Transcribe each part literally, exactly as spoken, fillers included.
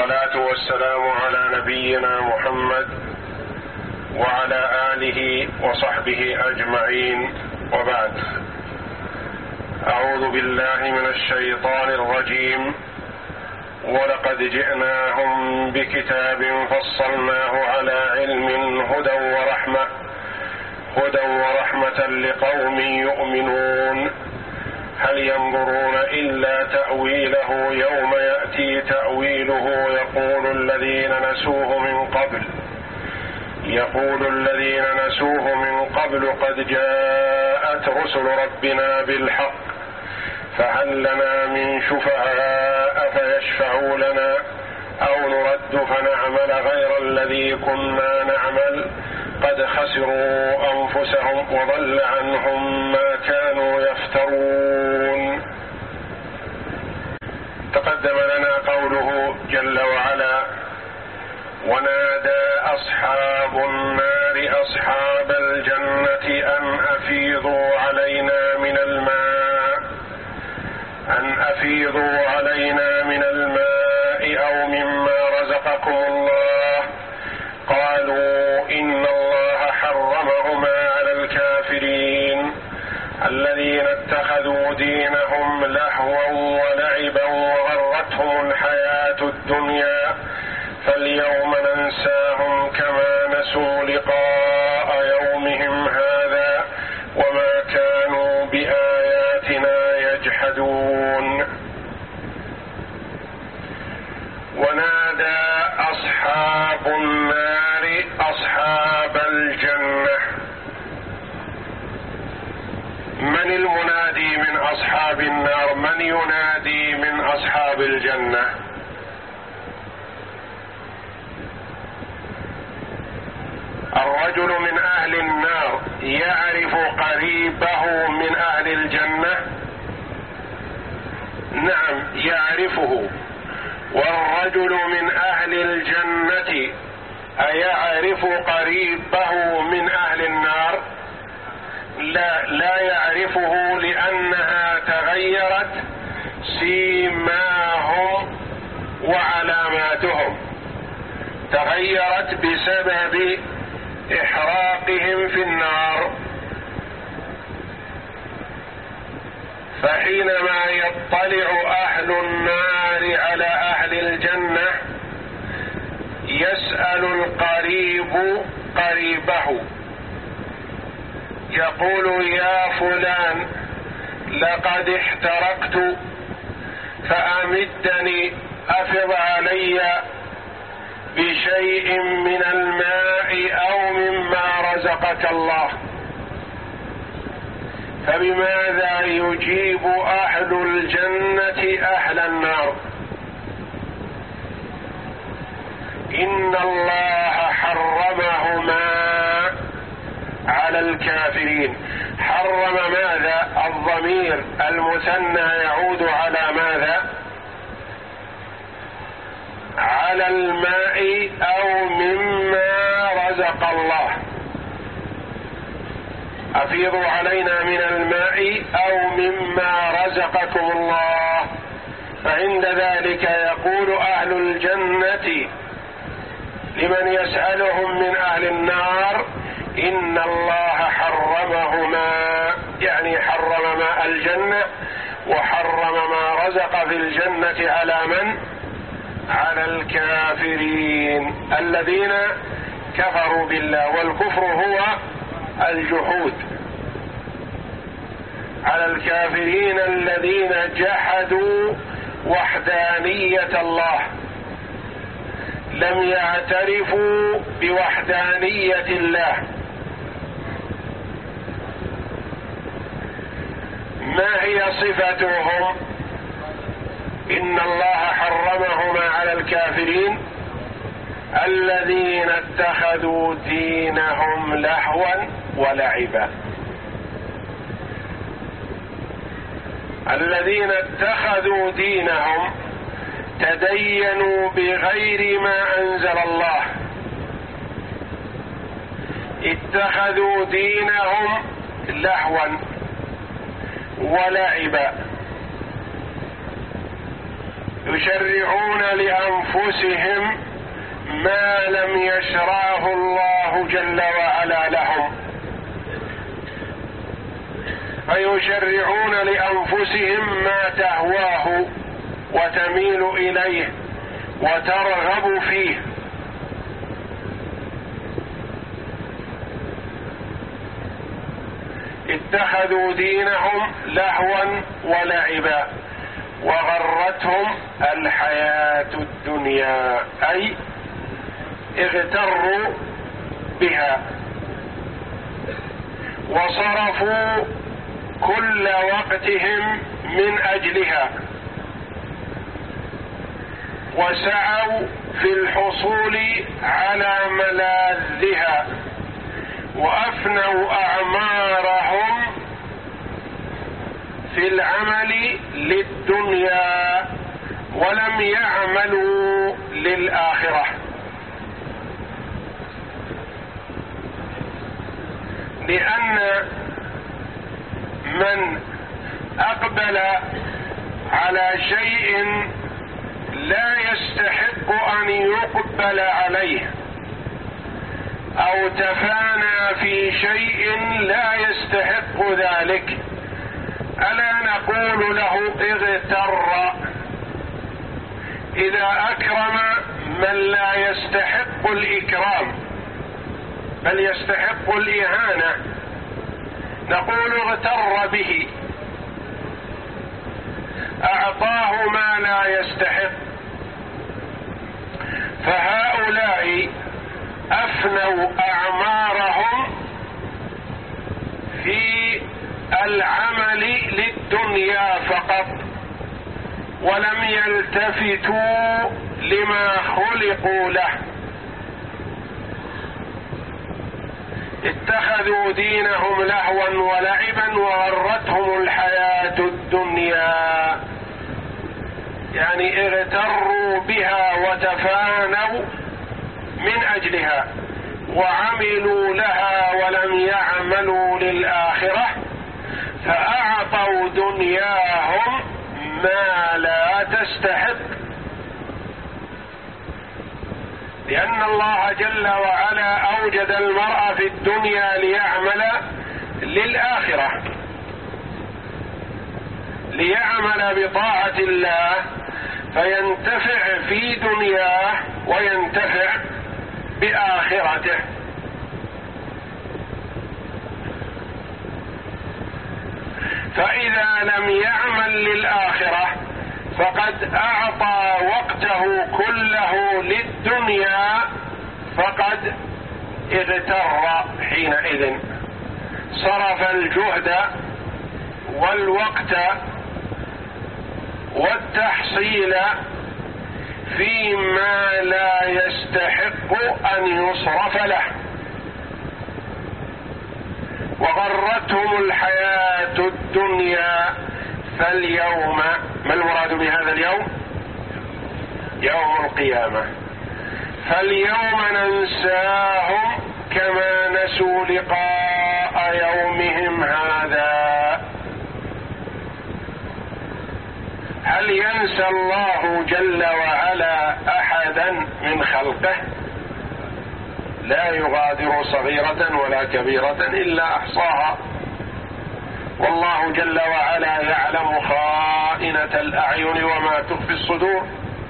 والصلاة والسلام على نبينا محمد وعلى آله وصحبه أجمعين، وبعد. أعوذ بالله من الشيطان الرجيم. ولقد جئناهم بكتاب فصلناه على علم هدى ورحمة هدى ورحمة لقوم يؤمنون. هل ينظرون إلا تأويله يوم يأتي تأويله يقول الذين نسوه من قبل يقول الذين نسوه من قبل قد جاءت رسل ربنا بالحق فهل لنا من شفعاء فيشفعوا لنا أو نرد فنعمل غير الذي كنا نعمل قد خسروا أنفسهم وضل عنهم ما كانوا يفترون. تقدم لنا قوله جل وعلا: ونادى أصحاب النار أصحاب الجنة أن أفيضوا علينا من الماء أن أفيضوا علينا من الماء أو مما رزقكم الله قالوا إن الله حرمهما على الكافرين الذين اتخذوا دينهم لهوا ولعبا وغرتهم الحياة الدنيا فاليوم ننساهم كما نسوا لقاء يومهم هذا وما كانوا بآياتنا يجحدون. ونادى أصحاب النار أصحاب الجنة. من المنادي من أصحاب النار؟ من ينادي من أصحاب الجنة؟ الرجل من أهل النار يعرف قريبه من أهل الجنة؟ نعم يعرفه. والرجل من أهل الجنة أيعرف قريبه من أهل النار؟ لا لا يعرفه، لأنها تغيرت سيماهم وعلاماتهم، تغيرت بسبب إحراقهم في النار. فحينما يطلع أهل النار على أهل الجنة يسأل القريب قريبه يقول: يا فلان لقد احترقت فأمدني أفض علي بشيء من الماء أو مما رزقك الله. فبماذا يجيب أهل الجنة أهل النار؟ إن الله حرمهما على الكافرين. حرم ماذا؟ الضمير المثنى يعود على ماذا؟ على الماء أو مما رزق الله. أفيضوا علينا من الماء أو مما رزقكم الله. فعند ذلك يقول أهل الجنة لمن يسألهم من أهل النار: إن الله حرمهما، يعني حرم ماء الجنة وحرم ما رزق في الجنة على من؟ على الكافرين الذين كفروا بالله، والكفر هو الجحود. على الكافرين الذين جحدوا وحدانية الله، لم يعترفوا بوحدانية الله. ما هي صفتهم؟ إن الله حرمهما على الكافرين الذين اتخذوا دينهم لهوا ولعبا. الذين اتخذوا دينهم تدينوا بغير ما أنزل الله، اتخذوا دينهم لهوا ولعبا، يشرعون لأنفسهم ما لم يشرعه الله جل وعلا لهم، فيشرعون لأنفسهم ما تهواه وتميل إليه وترغب فيه. اتخذوا دينهم لهوا ولعبا وغرتهم الحياة الدنيا، أي اغتروا بها وصرفوا كل وقتهم من أجلها وسعوا في الحصول على ملاذها وأفنوا أعمارهم في العمل للدنيا ولم يعملوا للآخرة، لأن من أقبل على شيء لا يستحق أن يقبل عليه أو تفانى في شيء لا يستحق ذلك، ألا نقول له اغتر؟ إذا أكرم من لا يستحق الإكرام بل يستحق الإهانة نقول اغتر به، أعطاه ما لا يستحق. فهؤلاء أفنوا أعمارهم في العمل للدنيا فقط ولم يلتفتوا لما خلقوا له. اتخذوا دينهم لهوا ولعبا وغرتهم الحياة الدنيا، يعني اغتروا بها وتفانوا من أجلها وعملوا لها ولم يعملوا للآخرة، فأعطوا دنياهم ما لا تستحق، لأن الله جل وعلا أوجد المرء في الدنيا ليعمل للآخرة، ليعمل بطاعة الله فينتفع في دنياه وينتفع بآخرته. فإذا لم يعمل للآخرة فقد أعطى وقته كله للدنيا فقد اغتر، حينئذ صرف الجهد والوقت والتحصيل فيما لا يستحق أن يصرف له، وغرتهم الحياة الدنيا. فاليوم، ما المراد بهذا اليوم؟ يوم القيامة. فاليوم ننساهم كما نسوا لقاء يومهم هذا. هل ينسى الله جل وعلا أحدا من خلقه؟ لا يغادر صغيرة ولا كبيرة إلا أحصاها، والله جل وعلا يعلم خائنة الأعين وما تخفي الصدور،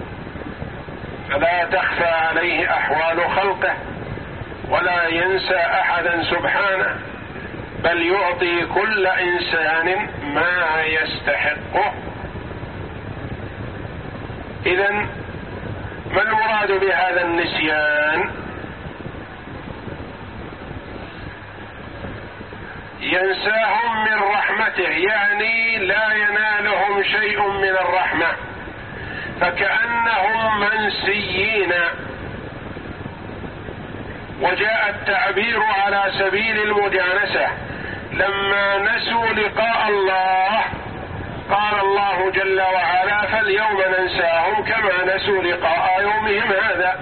فلا تخفى عليه أحوال خلقه ولا ينسى أحدا سبحانه، بل يعطي كل إنسان ما يستحقه. إذن ما المراد بهذا النسيان؟ ينساهم من رحمته، يعني لا ينالهم شيء من الرحمة، فكأنهم منسيين. وجاء التعبير على سبيل المجانسة، لما نسوا لقاء الله قال الله جل وعلا فاليوم ننساهم كما نسوا لقاء يومهم هذا،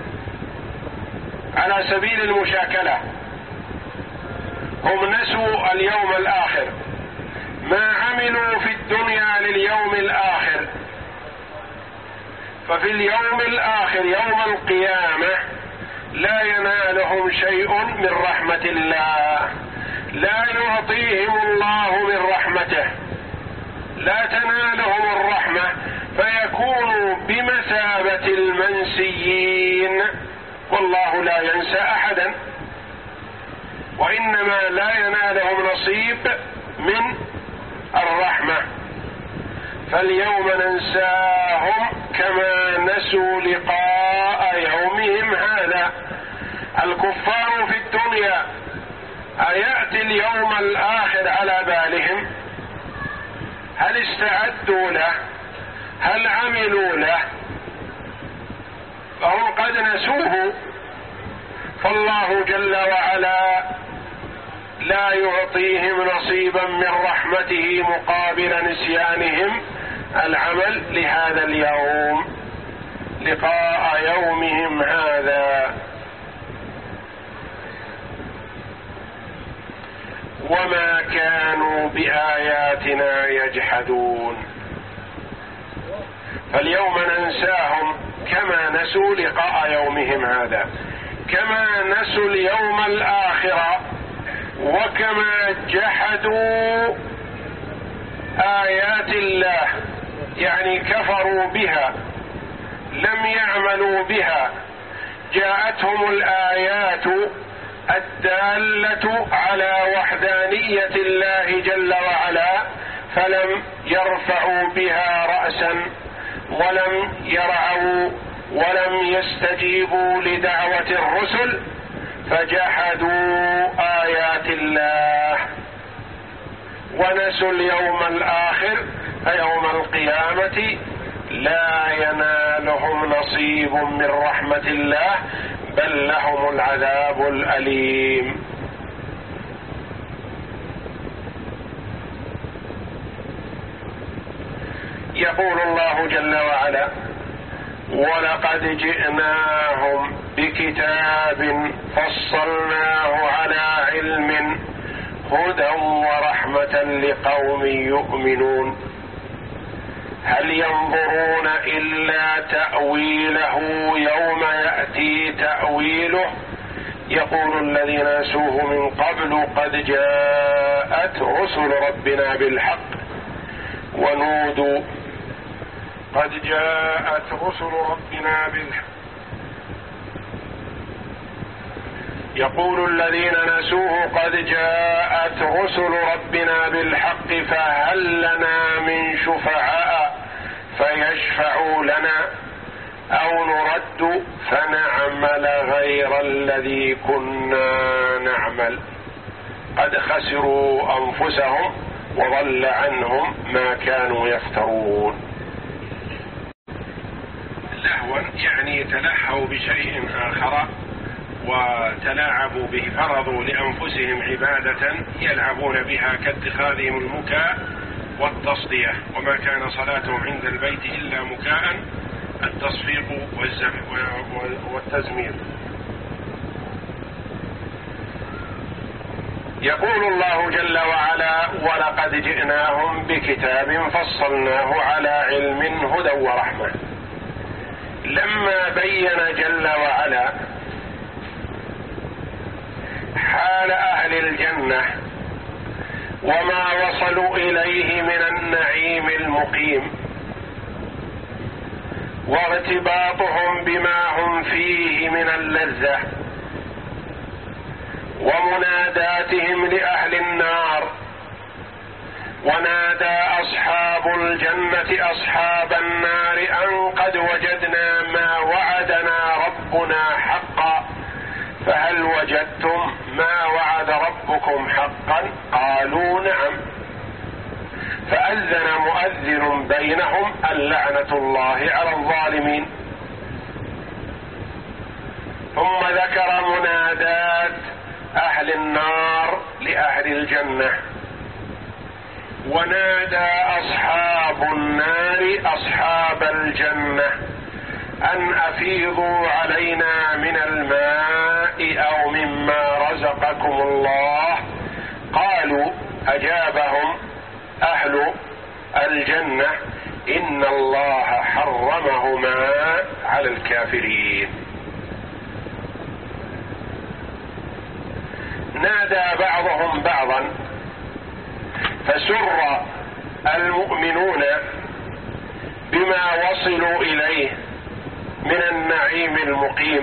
على سبيل المشاكلة. هم نسوا اليوم الآخر، ما عملوا في الدنيا لليوم الآخر، ففي اليوم الآخر يوم القيامة لا ينالهم شيء من رحمة الله، لا يعطيهم الله من رحمته، لا تنالهم الرحمة، فيكونوا بمثابة المنسيين، والله لا ينسى أحدا، وإنما لا ينالهم نصيب من الرحمة. فاليوم ننساهم كما نسوا لقاء يومهم هذا. الكفار في الدنيا أيأتي اليوم الآخر على بالهم؟ هل استعدوا له؟ هل عملوا له؟ فهم قد نسوه، فالله جل وعلا لا يعطيهم نصيبا من رحمته مقابل نسيانهم العمل لهذا اليوم، لقاء يومهم هذا. وما كانوا بآياتنا يجحدون. فاليوم ننساهم كما نسوا لقاء يومهم هذا، كما نسوا اليوم الآخر، وكما جحدوا آيات الله، يعني كفروا بها، لم يعملوا بها. جاءتهم الآيات الدالة على وحدانية الله جل وعلا، فلم يرفعوا بها رأسا، ولم يرعوا، ولم يستجيبوا لدعوة الرسل، فجحدوا آيات الله ونسوا اليوم الآخر، فيوم القيامة لا ينالهم نصيب من رحمة الله، بل لهم العذاب الأليم. يقول الله جل وعلا: ولقد جئناهم بكتاب فصلناه على علم هدى ورحمة لقوم يؤمنون هل ينظرون إلا تأويله يوم يأتي تأويله يقول الذين نسوه من قبل قد جاءت رسل ربنا بالحق ونودوا قد جاءت رسل ربنا بالحق يقول الذين نسوه قد جاءت رسل ربنا بالحق فهل لنا من شفعاء فيشفعوا لنا أو نرد فنعمل غير الذي كنا نعمل قد خسروا أنفسهم وضل عنهم ما كانوا يفترون. لهوا يعني تلهوا بشيء آخر وتلاعبوا به، فرضوا لأنفسهم عبادة يلعبون بها كاتخاذهم المكاء والتصدية، وما كان صلاتهم عند البيت إلا مكاء التصفيق والتزمير. يقول الله جل وعلا: ولقد جئناهم بكتاب فصلناه على علم هدى ورحمة. لما بين جل وعلا حال أهل الجنة وما وصلوا إليه من النعيم المقيم وارتباطهم بما هم فيه من اللذة ومناداتهم لأهل النار، ونادى أصحاب الجنة أصحاب النار أن قد وجدنا ما وعدنا ربنا حقا فهل وجدتم ما وعد ربكم حقا؟ قالوا نعم. فأذن مؤذن بينهم اللعنة الله على الظالمين. ثم ذكر منادات أهل النار لأهل الجنة، ونادى أصحاب النار أصحاب الجنة أن أفيضوا علينا من الماء أو مما رزقكم الله. قالوا أجابهم أهل الجنة: إن الله حرمهما على الكافرين. نادى بعضهم بعضا فسر المؤمنون بما وصلوا إليه من النعيم المقيم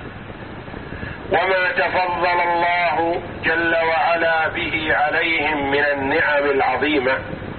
وما تفضل الله جل وعلا به عليهم من النعم العظيمة،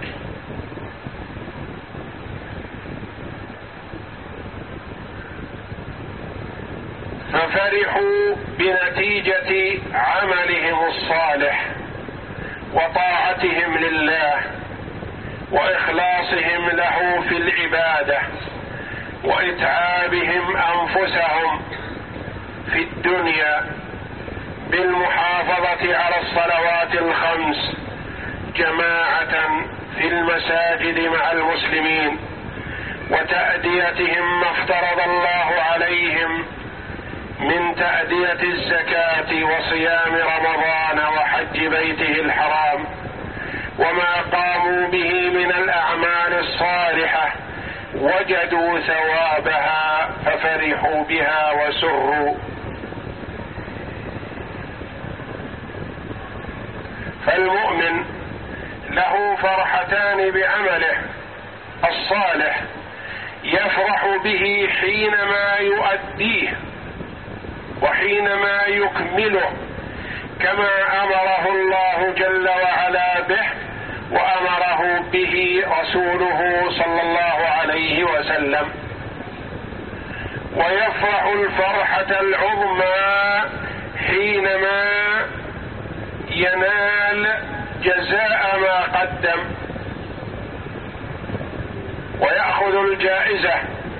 ففرحوا بنتيجة عملهم الصالح وطاعتهم لله وإخلاصهم له في العبادة وإتعابهم أنفسهم في الدنيا بالمحافظة على الصلوات الخمس جماعة في المساجد مع المسلمين وتأديتهم ما افترض الله عليهم من تأدية الزكاة وصيام رمضان وحج بيته الحرام وما قاموا به من الأعمال الصالحة، وجدوا ثوابها ففرحوا بها وسروا. فالمؤمن له فرحتان بعمله الصالح، يفرح به حينما يؤديه وحينما يكمله كما أمره الله جل وعلا به وأمره به رسوله صلى الله عليه وسلم، ويفرح الفرحة العظمى حينما ينال جزاء ما قدم ويأخذ الجائزة،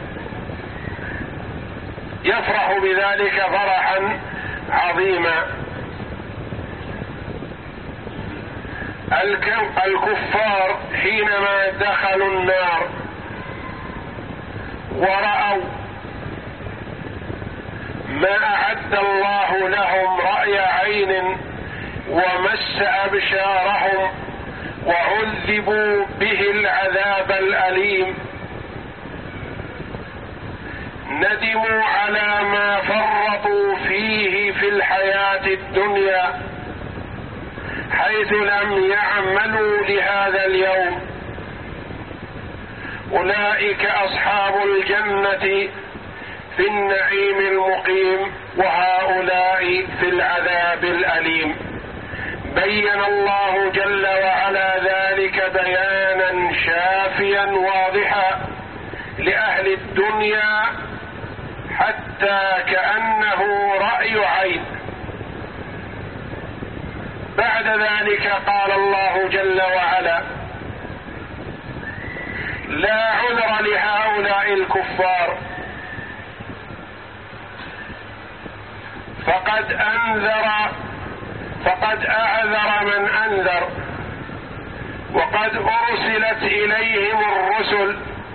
يفرح بذلك فرحا عظيما. الكفار حينما دخلوا النار ورأوا ما أعد الله لهم رأي عين ومس أبشارهم وعذبوا به العذاب الأليم، ندموا على ما فرطوا فيه في الحياة الدنيا حيث لم يعملوا لهذا اليوم. أولئك أصحاب الجنة في النعيم المقيم وهؤلاء في العذاب الأليم. بين الله جل وعلا ذلك بيانا شافيا واضحا لأهل الدنيا حتى كأنه رأي عين. بعد ذلك قال الله جل وعلا: لا عذر لهؤلاء الكفار فقد أنذر فقد أعذر من أنذر وقد أرسلت إليهم الرسل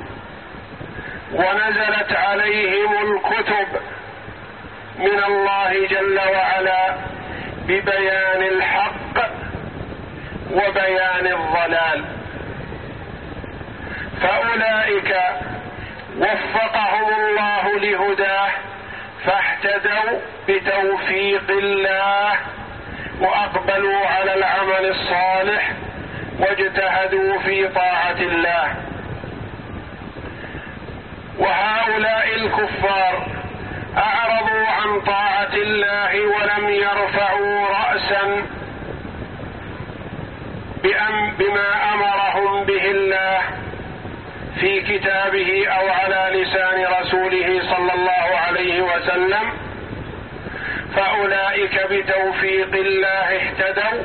ونزلت عليهم الكتب من الله جل وعلا ببيان الحق وبيان الضلال، فأولئك وفقهم الله لهداه فاهتدوا بتوفيق الله وأقبلوا على العمل الصالح واجتهدوا في طاعة الله. وهؤلاء الكفار أعرضوا عن طاعة الله ولم يرفعوا رأسا بما أمرهم به الله في كتابه أو على لسان رسوله صلى الله عليه وسلم، فأولئك بتوفيق الله اهتدوا،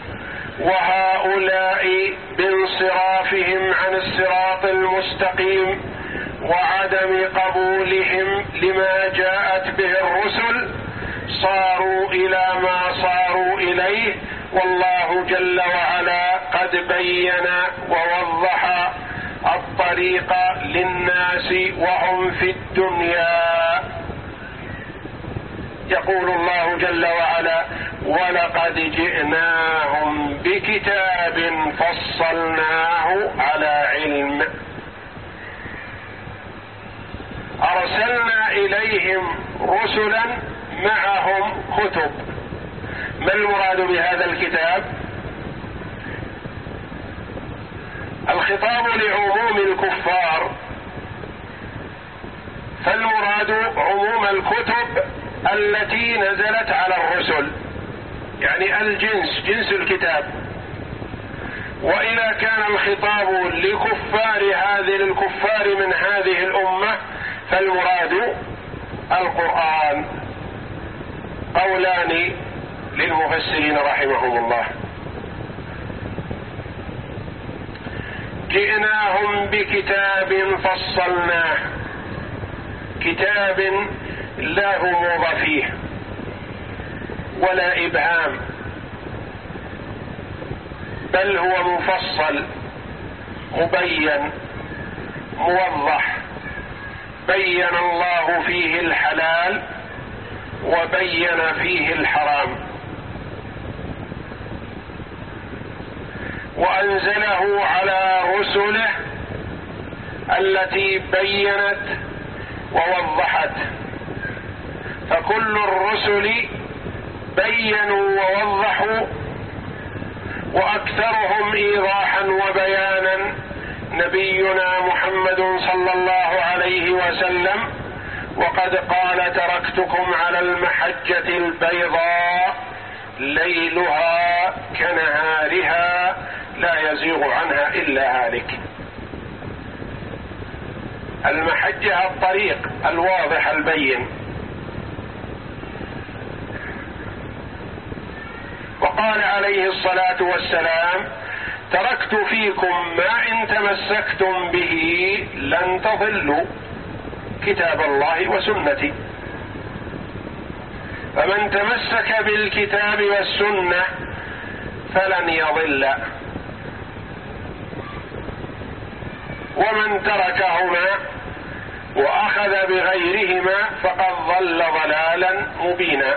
وهؤلاء بانصرافهم عن الصراط المستقيم وعدم قبولهم لما جاءت به الرسل صاروا إلى ما صاروا إليه، والله جل وعلا قد بين ووضح الطريق للناس وهم في الدنيا. يقول الله جل وعلا: ولقد جئناهم بكتاب فصلناه على علم. أرسلنا إليهم رسلا معهم كتب. ما المراد بهذا الكتاب؟ الخطاب لعموم الكفار، فالمراد عموم الكتب التي نزلت على الرسل، يعني الجنس، جنس الكتاب. وإذا كان الخطاب لكفار هذه الكفار من هذه الأمة فالمراد القرآن. قولان للمفسرين رحمهم الله. جئناهم بكتاب فصلناه، كتاب لا غموض فيه ولا إبهام، بل هو مفصل مبين موضح، بين الله فيه الحلال وبين فيه الحرام، وأنزله على رسله التي بينت ووضحت. فكل الرسل بينوا ووضحوا، وأكثرهم إيضاحا وبيانا نبينا محمد صلى الله عليه وسلم، وقد قال: تركتكم على المحجة البيضاء ليلها كنهارها لا يزيغ عنها إلا هالك. المحجة الطريق الواضح البين. وقال عليه الصلاة والسلام: تركت فيكم ما إن تمسكتم به لن تضلوا، كتاب الله وسنتي. فمن تمسك بالكتاب والسنة فلن يضل، ومن تركهما وأخذ بغيرهما فقد ضل ضلالا مبينا.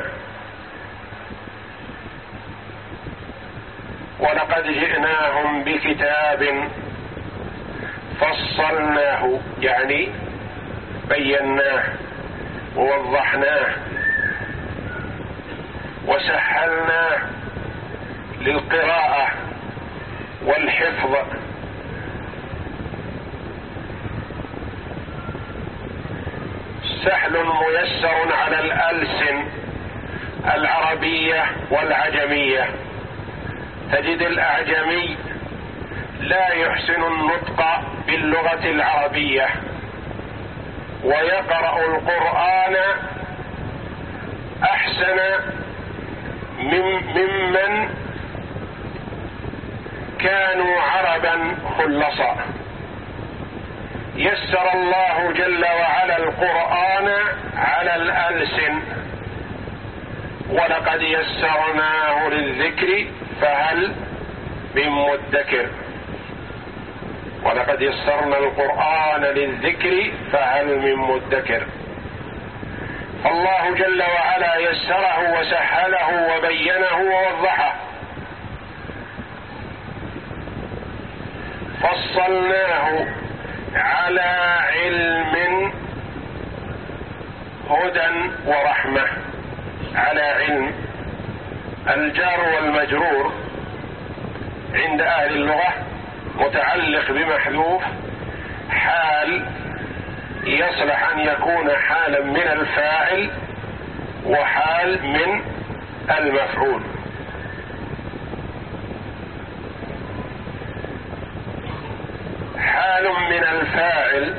ولقد جئناهم بكتاب فصلناه، يعني بيناه ووضحناه وسهلناه للقراءة والحفظ. سهل ميسر على الألسن العربية والعجمية. تجد الأعجمي لا يحسن النطق باللغة العربية ويقرأ القرآن أحسن ممن كانوا عربا خلصا. يسر الله جل وعلا القرآن على الألسن. ولقد يسرناه للذكر فهل من مدكر. ولقد يسرنا القرآن للذكر فهل من مدكر. فالله جل وعلا يسره وسهله وبينه ووضحه. فصلناه على علم هدى ورحمة. على علم، الجار والمجرور عند أهل اللغة متعلق بمحذوف حال، يصلح أن يكون حالا من الفاعل وحال من المفعول. حال من الفاعل: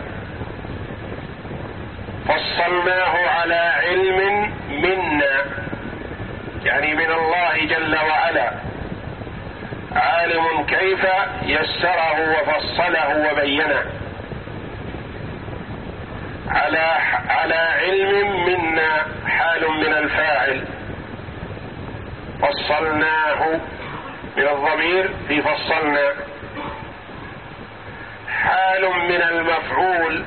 فصلناه على علم منا، يعني من الله جل وعلا، عالم كيف يسره وفصله وبينه. على على علم منا حال من الفاعل، فصلناه من الضمير في فصلنا. حال من المفعول: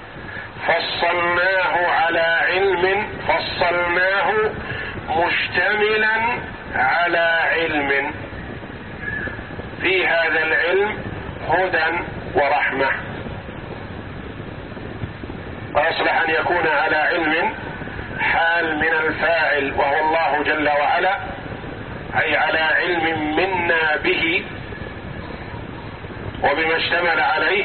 فصلناه على علم، فصلناه مشتملا على علم، في هذا العلم هدى ورحمة. فأصلح أن يكون على علم حال من الفاعل وهو الله جل وعلا، أي على علم منا به وبما اشتمل عليه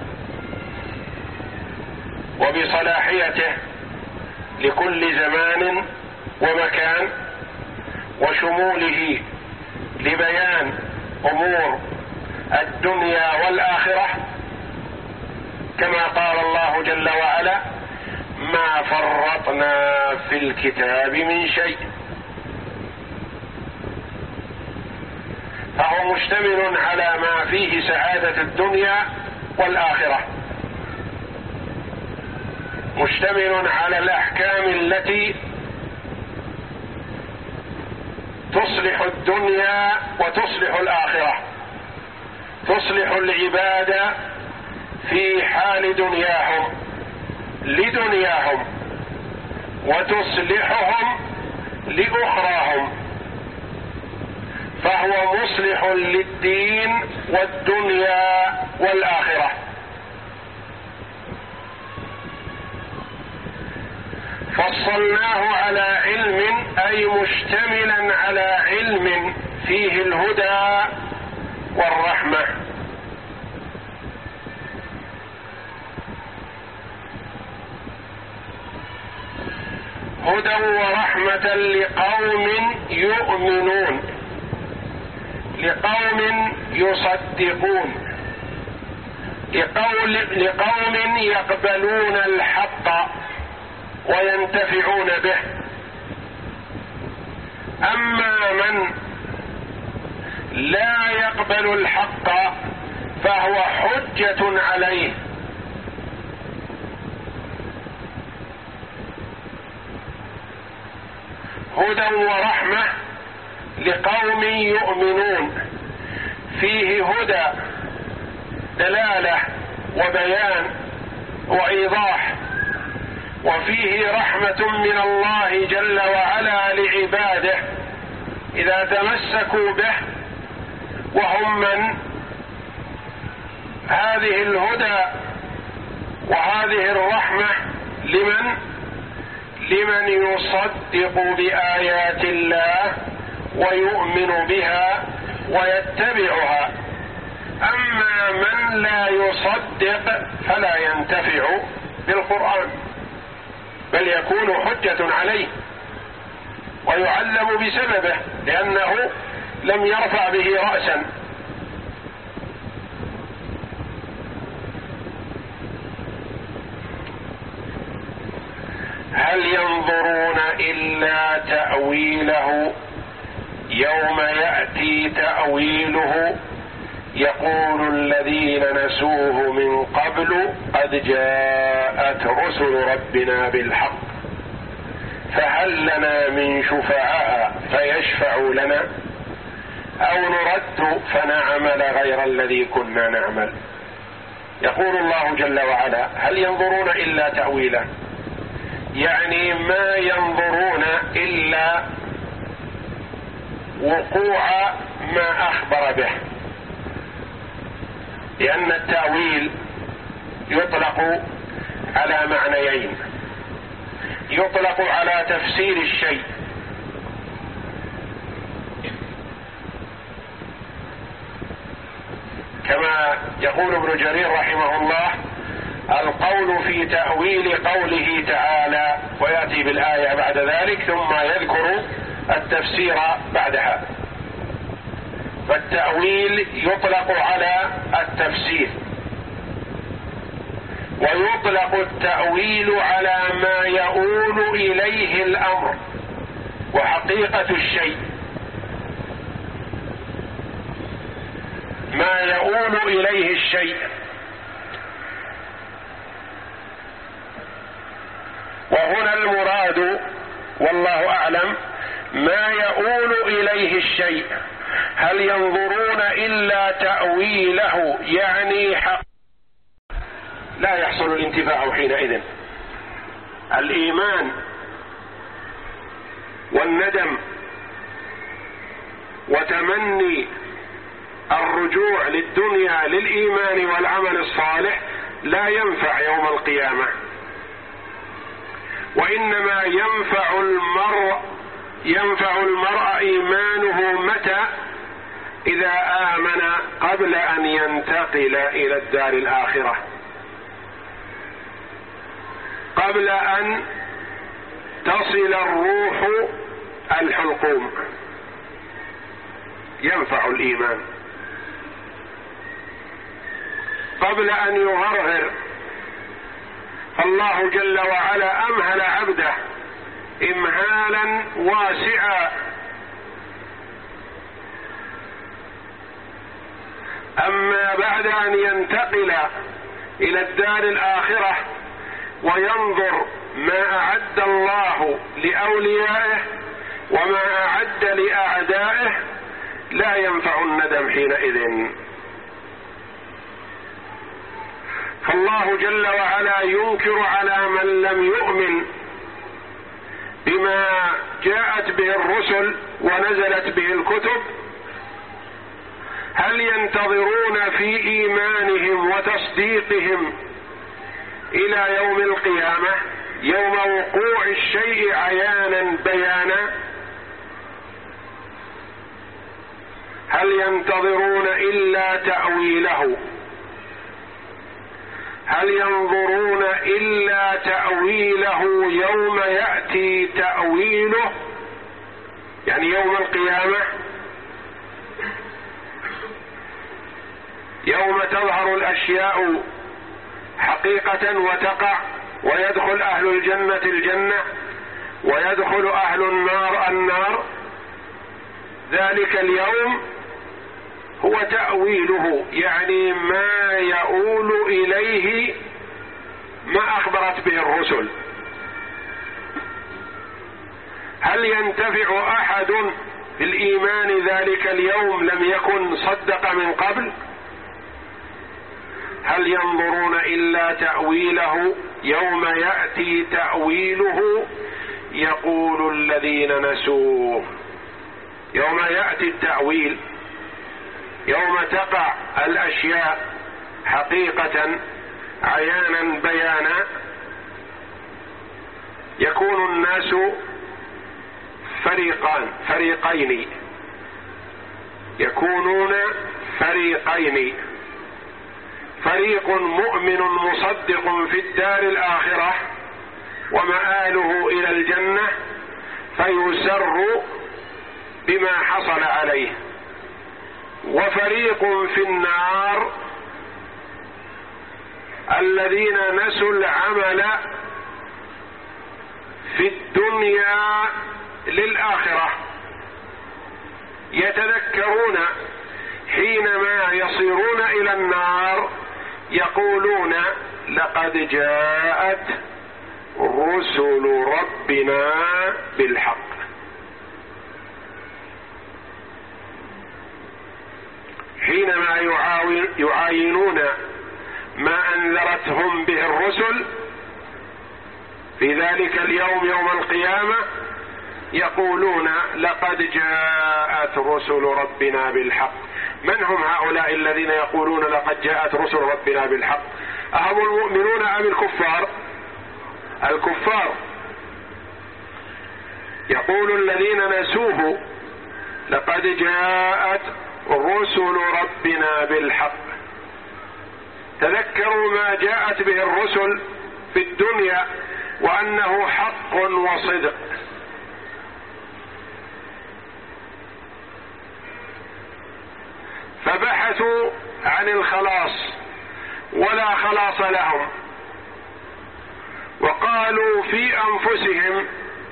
وبصلاحيته لكل زمان ومكان وشموله لبيان أمور الدنيا والآخرة، كما قال الله جل وعلا: ما فرطنا في الكتاب من شيء. فهو مشتمل على ما فيه سعادة الدنيا والآخرة، مشتمل على الأحكام التي تصلح الدنيا وتصلح الآخرة، تصلح العباد في حال دنياهم لدنياهم وتصلحهم لأخراهم، فهو مصلح للدين والدنيا والآخرة. فصلناه على علم، أي مشتملا على علم فيه الهدى والرحمة. هدى ورحمة لقوم يؤمنون، لقوم يصدقون، لقول لقوم يقبلون الحق وينتفعون به. أما من لا يقبل الحق فهو حجة عليه، هدى ورحمة لقوم يؤمنون، فيه هدى دلالة وبيان وإيضاح، وفيه رحمة من الله جل وعلا لعباده إذا تمسكوا به، وهم من هذه الهدى وهذه الرحمة لمن لمن يصدق بآيات الله ويؤمن بها ويتبعها. أما من لا يصدق فلا ينتفع بالقرآن، بل يكون حجة عليه ويعلم بسببه لأنه لم يرفع به رأسا. هل ينظرون إلا تأويله يوم يأتي تأويله يقول الذين نسوه من قبل قد جاءت رسل ربنا بالحق فهل لنا من شفعاء فيشفعوا لنا أو نرد فنعمل غير الذي كنا نعمل. يقول الله جل وعلا: هل ينظرون إلا تأويله، يعني ما ينظرون إلا وقوع ما أخبر به، لأن التأويل يطلق على معنيين: يطلق على تفسير الشيء، كما يقول ابن جرير رحمه الله: القول في تأويل قوله تعالى، ويأتي بالآية بعد ذلك ثم يذكر التفسير بعدها. فالتأويل يطلق على التفسير، ويطلق التأويل على ما يؤول إليه الأمر وحقيقة الشيء، ما يؤول إليه الشيء. وهنا المراد والله أعلم ما يؤول إليه الشيء. هل ينظرون إلا تأويله، يعني حق لا يحصل الانتفاع حينئذ. الإيمان والندم وتمني الرجوع للدنيا للإيمان والعمل الصالح لا ينفع يوم القيامة، وإنما ينفع المرء ينفع المرء إيمانه متى؟ إذا آمن قبل أن ينتقل إلى الدار الآخرة، قبل أن تصل الروح الحلقوم ينفع الإيمان، قبل أن يغرغر. فالله جل وعلا أمهل عبده إمهالا واسعا. أما بعد أن ينتقل إلى الدار الآخرة وينظر ما أعد الله لأوليائه وما أعد لأعدائه، لا ينفع الندم حينئذ. فالله جل وعلا ينكر على من لم يؤمن بما جاءت به الرسل ونزلت به الكتب، هل ينتظرون في إيمانهم وتصديقهم إلى يوم القيامة، يوم وقوع الشيء عيانا بيانا؟ هل ينتظرون إلا تأويله؟ هل ينظرون إلا تأويله يوم يأتي تأويله، يعني يوم القيامة، يوم تظهر الأشياء حقيقة وتقع، ويدخل أهل الجنة الجنة ويدخل أهل النار النار، ذلك اليوم هو تأويله، يعني ما يؤول إليه ما أخبرت به الرسل. هل ينتفع أحد بالإيمان ذلك اليوم لم يكن صدق من قبل؟ هل ينظرون إلا تأويله يوم يأتي تأويله يقول الذين نسوه. يوم يأتي التأويل، يوم تقع الأشياء حقيقة عيانا بيانا، يكون الناس فريقان فريقين يكونون فريقين فريق مؤمن مصدق في الدار الآخرة ومآله إلى الجنة فيسر بما حصل عليه، وفريق في النار الذين نسوا العمل في الدنيا للآخرة، يتذكرون حينما يصيرون إلى النار يقولون لقد جاءت رسل ربنا بالحق. حينما يعاينون ما أنذرتهم به الرسل في ذلك اليوم يوم القيامة يقولون لقد جاءت رسل ربنا بالحق. من هم هؤلاء الذين يقولون لقد جاءت رسل ربنا بالحق؟ أهم المؤمنون أم الكفار؟ الكفار. يقول الذين نسوه لقد جاءت رسل ربنا بالحق. تذكروا ما جاءت به الرسل في الدنيا وأنه حق وصدق. فبحثوا عن الخلاص ولا خلاص لهم، وقالوا في أنفسهم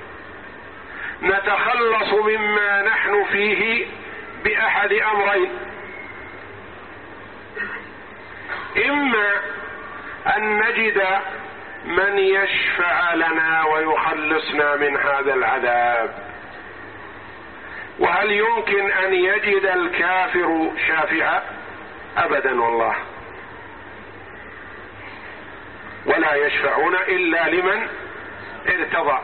نتخلص مما نحن فيه بأحد أمرين: إما أن نجد من يشفع لنا ويخلصنا من هذا العذاب. وهل يمكن أن يجد الكافر شافعا؟ أبدا والله، ولا يشفعون إلا لمن ارتضى،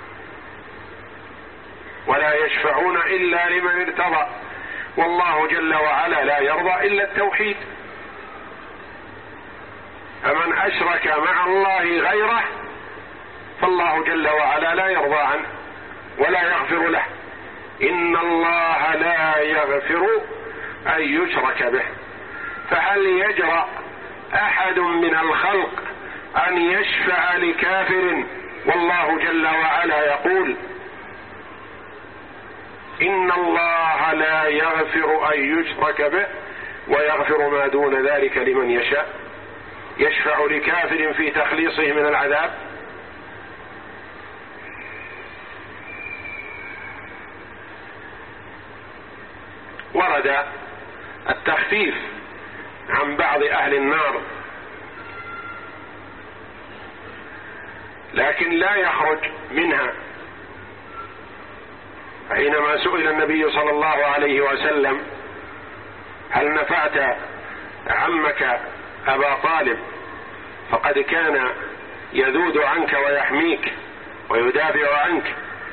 ولا يشفعون إلا لمن ارتضى. والله جل وعلا لا يرضى إلا التوحيد. فمن أشرك مع الله غيره فالله جل وعلا لا يرضى عنه ولا يغفر له. إن الله لا يغفر أن يشرك به. فهل يجرأ أحد من الخلق أن يشفع لكافر والله جل وعلا يقول إن الله لا يغفر أن يشرك به ويغفر ما دون ذلك لمن يشاء؟ يشفع لكافر في تخليصه من العذاب؟ ورد التخفيف عن بعض أهل النار لكن لا يخرج منها. حينما سئل النبي صلى الله عليه وسلم هل نفعت عمك أبا طالب فقد كان يذود عنك ويحميك ويدافع عنك،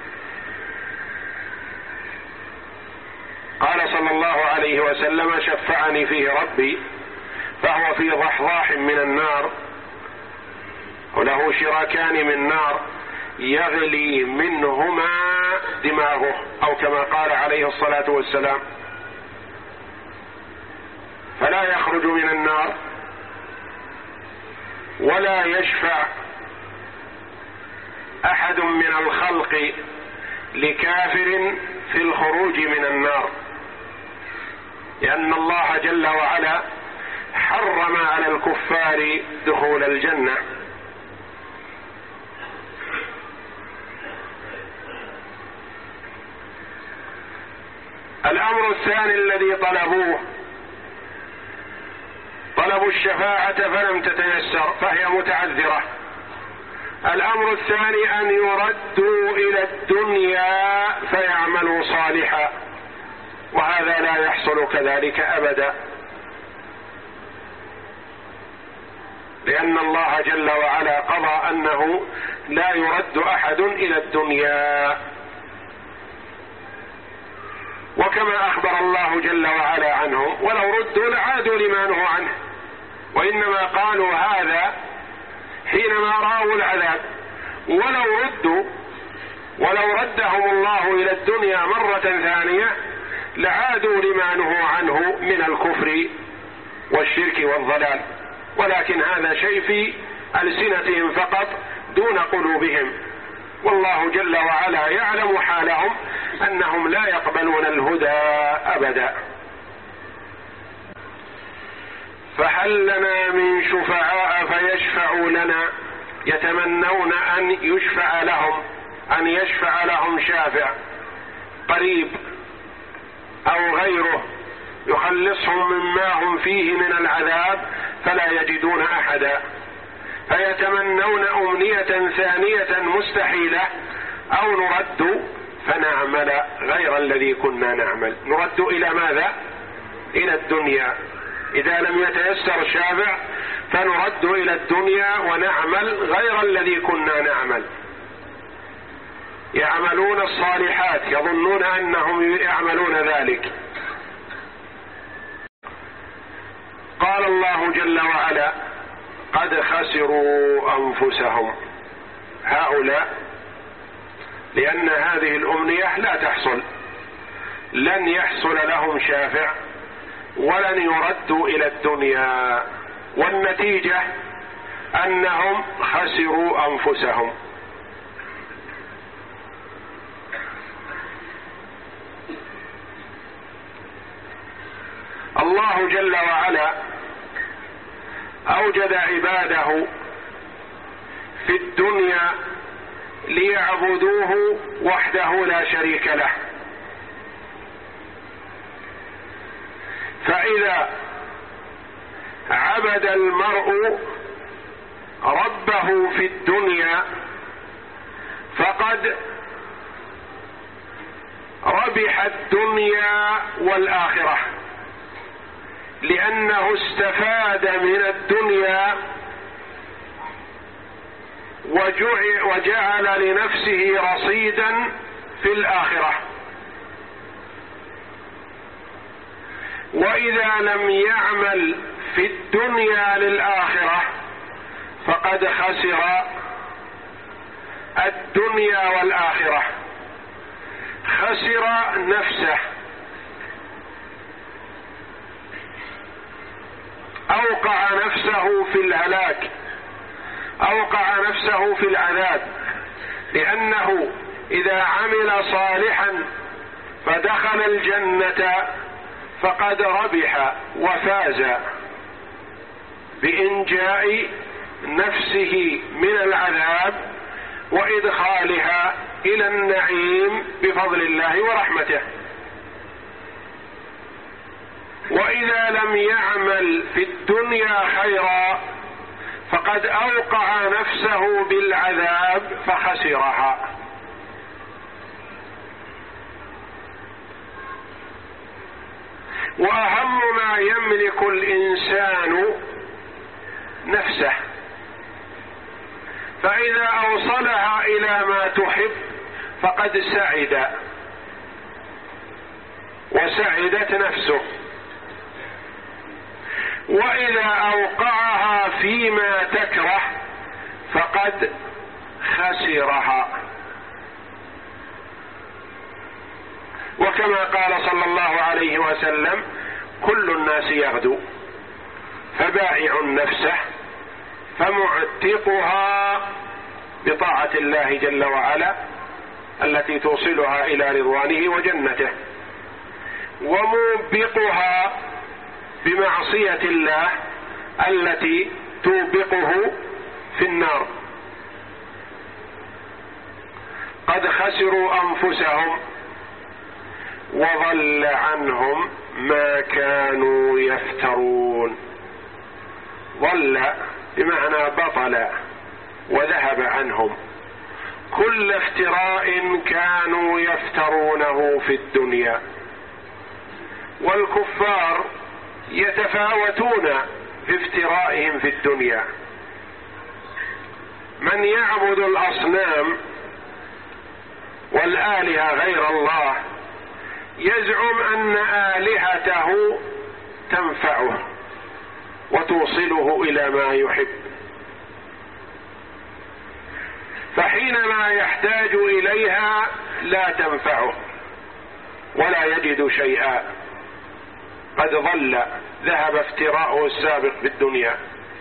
قال صلى الله عليه وسلم شفعني فيه ربي فهو في ضحضاح من النار وله شراكان من نار يغلي منهما دماغه، أو كما قال عليه الصلاة والسلام، فلا يخرج من النار ولا يشفع أحد من الخلق لكافر في الخروج من النار، لأن الله جل وعلا حرم على الكفار دخول الجنة. الأمر الثاني الذي طلبوه طلبوا الشفاعة فلم تتيسر فهي متعذرة. الأمر الثاني أن يردوا إلى الدنيا فيعملوا صالحا، وهذا لا يحصل كذلك أبدا، لأن الله جل وعلا قضى أنه لا يرد أحد إلى الدنيا. وكما أخبر الله جل وعلا عنهم ولو ردوا لعادوا لما نهوا عنه، وإنما قالوا هذا حينما رأوا العذاب، ولو ردوا ولو ردهم الله إلى الدنيا مرة ثانية لعادوا لما نهوا عنه من الكفر والشرك والضلال، ولكن هذا شيء في ألسنتهم فقط دون قلوبهم، والله جل وعلا يعلم حالهم أنهم لا يقبلون الهدى أبدا. فهل لنا من شفعاء فيشفعوا لنا؟ يتمنون أن يشفع لهم أن يشفع لهم شافع قريب أو غيره يخلصهم مما هم فيه من العذاب فلا يجدون أحدا، فيتمنون أمنية ثانية مستحيلة، أو نرد فنعمل غير الذي كنا نعمل. نرد إلى ماذا؟ إلى الدنيا. إذا لم يتيسر الشافع فنرد إلى الدنيا ونعمل غير الذي كنا نعمل. يعملون الصالحات يظنون أنهم يعملون ذلك. قال الله جل وعلا قد خسروا أنفسهم هؤلاء، لأن هذه الأمنية لا تحصل، لن يحصل لهم شافع ولن يردوا إلى الدنيا، والنتيجة أنهم خسروا أنفسهم. الله جل وعلا أوجد عباده في الدنيا ليعبدوه وحده لا شريك له، فإذا عبد المرء ربه في الدنيا فقد ربح الدنيا والآخرة، لأنه استفاد من الدنيا وجعل لنفسه رصيدا في الآخرة. وإذا لم يعمل في الدنيا للآخرة فقد خسر الدنيا والآخرة، خسر نفسه، أوقع نفسه في الهلاك، أوقع نفسه في العذاب، لأنه إذا عمل صالحا فدخل الجنة فقد ربح وفاز بإنجاء نفسه من العذاب وإدخالها إلى النعيم بفضل الله ورحمته. وإذا لم يعمل في الدنيا خيرا فقد أوقع نفسه بالعذاب فخسرها. وأهم ما يملك الإنسان نفسه، فإذا أوصلها إلى ما تحب فقد سعد وسعدت نفسه، وإذا أوقعها فيما تكره فقد خسرها. وكما قال صلى الله عليه وسلم: كل الناس يغدو فبائع نفسه فمعتقها بطاعة الله جل وعلا التي توصلها إلى رضوانه وجنته، وموبقها بمعصية الله التي توبقه في النار. قد خسروا أنفسهم وضل عنهم ما كانوا يفترون. ضل بمعنى بطل وذهب عنهم كل افتراء كانوا يفترونه في الدنيا. والكفار يتفاوتون في افترائهم في الدنيا. من يعبد الأصنام والآلهة غير الله يزعم أن آلهته تنفعه وتوصله إلى ما يحب، فحينما يحتاج إليها لا تنفعه ولا يجد شيئا، قد ضل، ذهب افتراءه السابق في الدنيا.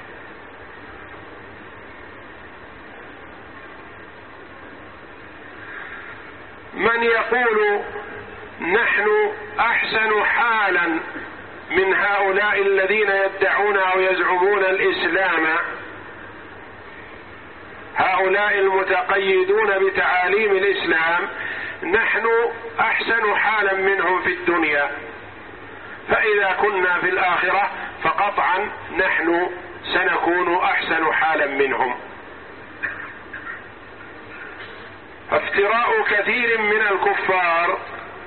من يقول نحن أحسن حالا من هؤلاء الذين يدعون أو يزعمون الإسلام، هؤلاء المتقيدون بتعاليم الإسلام، نحن أحسن حالا منهم في الدنيا، فإذا كنا في الآخرة فقطعا نحن سنكون أحسن حالا منهم. افتراء كثير من الكفار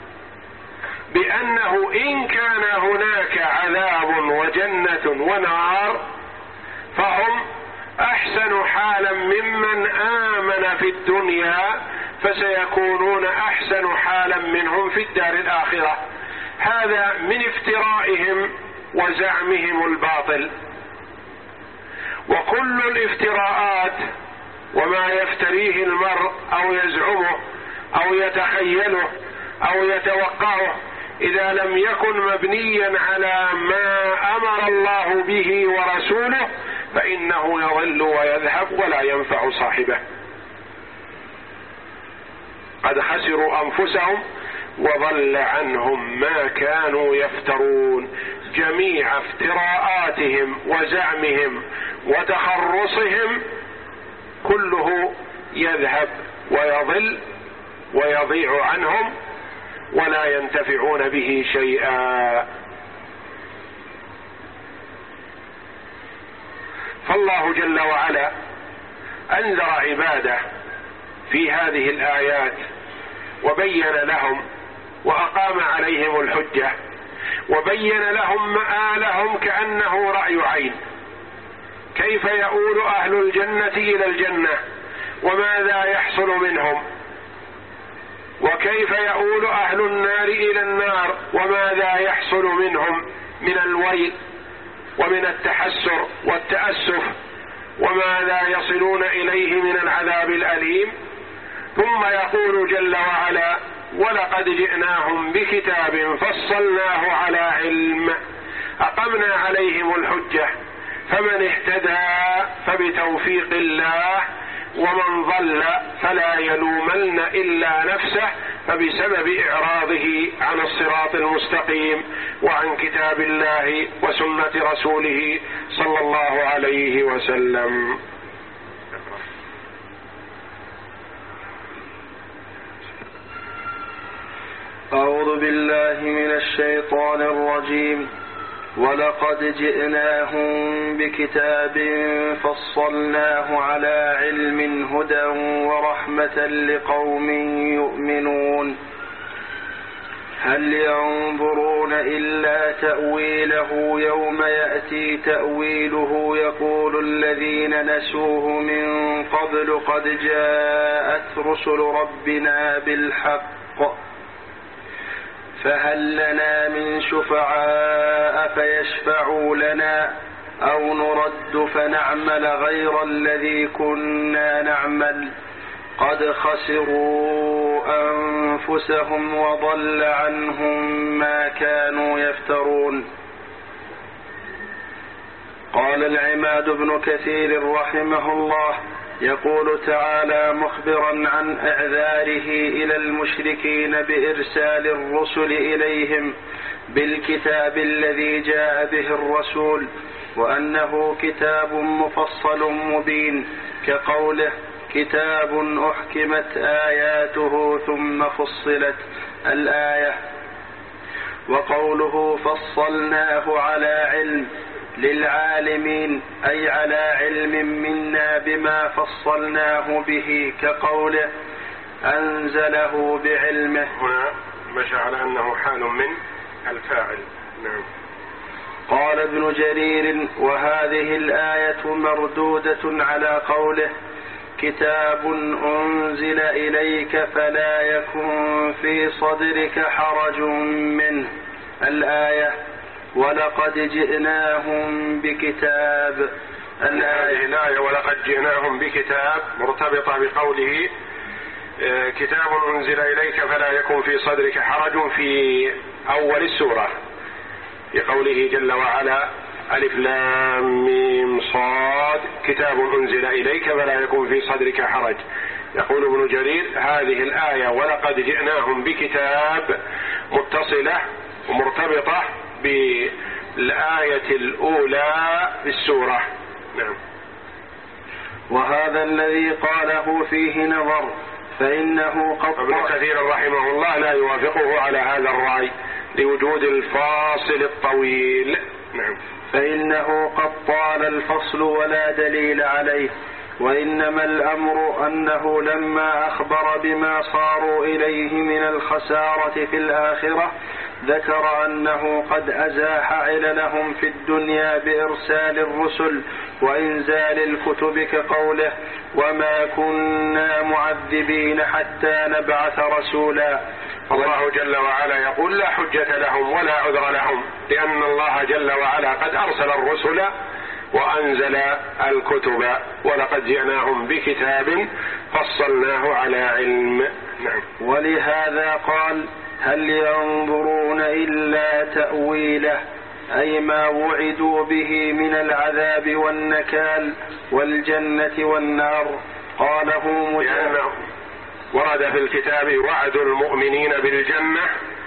بأنه إن كان هناك عذاب وجنة ونار فهم أحسن حالا ممن آمن في الدنيا، فسيكونون أحسن حالا منهم في الدار الآخرة. هذا من افترائهم وزعمهم الباطل. وكل الافتراءات وما يفتريه المرء أو يزعمه أو يتخيله أو يتوقعه إذا لم يكن مبنيا على ما أمر الله به ورسوله فإنه يضل ويذهب ولا ينفع صاحبه. قد خسروا أنفسهم وضل عنهم ما كانوا يفترون. جميع افتراءاتهم وزعمهم وتخرصهم كله يذهب ويضل ويضيع عنهم ولا ينتفعون به شيئا. فالله جل وعلا أنذر عباده في هذه الآيات وبين لهم وأقام عليهم الحجة وبين لهم مآلهم كأنه رأي عين، كيف يؤول أهل الجنة إلى الجنة وماذا يحصل منهم، وكيف يؤول أهل النار إلى النار وماذا يحصل منهم من الويل ومن التحسر والتأسف، وماذا يصلون إليه من العذاب الأليم. ثم يقول جل وعلا: ولقد جئناهم بكتاب فصلناه على علم أقمنا عليهم الحجة فمن اهتدى فبتوفيق الله ومن ضل فلا يلومن إلا نفسه فبسبب إعراضه عن الصراط المستقيم وعن كتاب الله وسنة رسوله صلى الله عليه وسلم. أعوذ بالله من الشيطان الرجيم. ولقد جئناهم بكتاب فصلناه على علم هدى ورحمة لقوم يؤمنون هل ينظرون إلا تأويله يوم يأتي تأويله يقول الذين نسوه من قبل قد جاءت رسل ربنا بالحق فهل لنا من شفعاء فيشفعوا لنا أو نرد فنعمل غير الذي كنا نعمل قد خسروا أنفسهم وضل عنهم ما كانوا يفترون. قال العماد بن كثير رحمه الله يقول تعالى مخبرا عن إعذاره إلى المشركين بإرسال الرسل إليهم بالكتاب الذي جاء به الرسول وأنه كتاب مفصل مبين كقوله كتاب أحكمت آياته ثم فصلت الآية، وقوله فصلناه على علم للعالمين أي على علم منا بما فصلناه به كقوله أنزله بعلمه. هنا مشى على أنه حال من الفاعل. نعم. قال ابن جرير وهذه الآية مردودة على قوله كتاب أنزل إليك فلا يكن في صدرك حرج منه الآية ولقد جئناهم بكتاب. هذه الآية ولقد جئناهم بكتاب مرتبطة بقوله كتاب أنزل إليك فلا يكن في صدرك حرج في أول السورة في قوله جل وعلا ألف لام ميم صاد كتاب أنزل إليك فلا يكن في صدرك حرج. يقول ابن جرير هذه الآية ولقد جئناهم بكتاب متصلة ومرتبطة بالآية الأولى في السورة. نعم. وهذا الذي قاله فيه نظر فإنه قد ابن كثير رحمه الله لا يوافقه على هذا الرأي لوجود الفاصل الطويل. نعم. فإنه قد طال الفصل ولا دليل عليه وإنما الأمر أنه لما أخبر بما صاروا إليه من الخسارة في الآخرة ذكر أنه قد أزاح عللهم في الدنيا بإرسال الرسل وإنزال الكتب كقوله وما كنا معذبين حتى نبعث رسولا. الله جل وعلا يقول لا حجة لهم ولا عذر لهم لأن الله جل وعلا قد أرسل الرسل وأنزل الكتب ولقد جئناهم بكتاب فصلناه على علم. نعم. ولهذا قال هل ينظرون إلا تأويله أي ما وعدوا به من العذاب والنكال والجنة والنار. قاله مجاهد ورد في الكتاب وعد المؤمنين بالجنة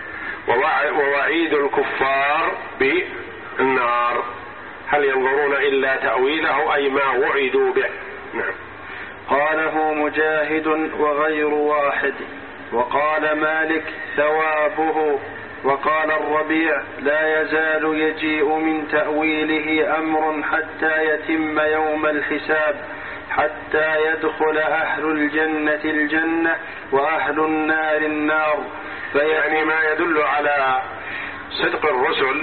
ووعيد الكفار بالنار. هل ينظرون إلا تأويله أي ما وعدوا به. نعم. قاله مجاهد وغير واحد. وقال مالك ثوابه. وقال الربيع لا يزال يجيء من تأويله أمر حتى يتم يوم الحساب حتى يدخل أهل الجنة الجنة وأهل النار النار. يعني ما يدل على صدق الرسل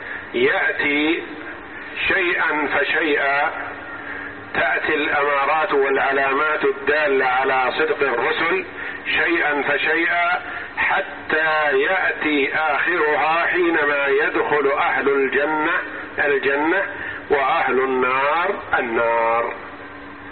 يأتي شيئا فشيئا تأتي الأمارات والعلامات الدالة على صدق الرسل شيئا فشيئا حتى يأتي آخرها حينما يدخل أهل الجنة الجنة وأهل النار النار.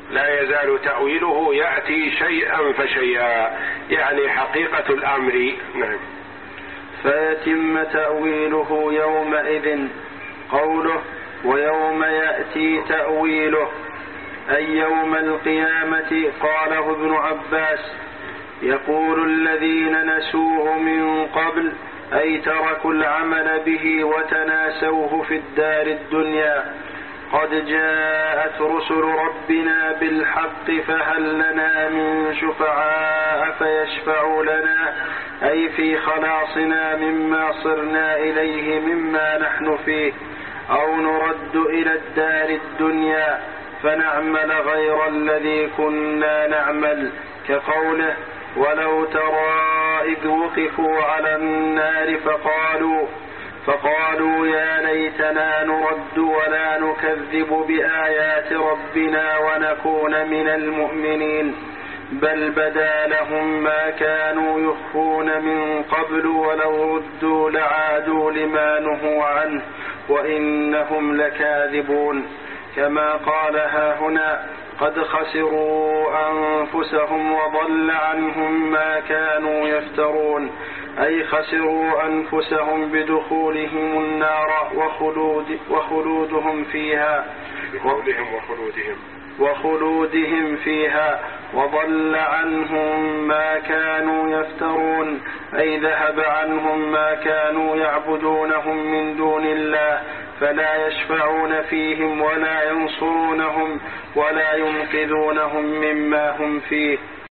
لا يزال تأويله يأتي شيئا فشيئا، يعني حقيقة الأمر. نعم. فيتم تأويله يومئذ. قوله ويوم يأتي تأويله أي يوم القيامة. قاله ابن عباس يقول الذين نسوه من قبل أي تركوا العمل به وتناسوه في الدار الدنيا. قد جاءت رسل ربنا بالحق فهل لنا من شفعاء فيشفعوا لنا أي في خلاصنا مما صرنا إليه مما نحن فيه، أو نرد إلى الدار الدنيا فنعمل غير الذي كنا نعمل، كقوله ولو ترى إذ وقفوا على النار فقالوا فقالوا يا ليتنا نرد ولا نكذب بآيات ربنا ونكون من المؤمنين، بل بدا لهم ما كانوا يخفون من قبل ولو ردوا لعادوا لما نهوا عنه وإنهم لكاذبون. كما قال هاهنا قد خسروا أنفسهم وضل عنهم ما كانوا يفترون، أي خسروا أنفسهم بدخولهم النار وخلود وخلودهم فيها بخولهم وخلودهم وخلودهم فيها وضل عنهم ما كانوا يفترون، أي ذهب عنهم ما كانوا يعبدونهم من دون الله، فلا يشفعون فيهم ولا ينصرونهم ولا ينقذونهم مما هم فيه.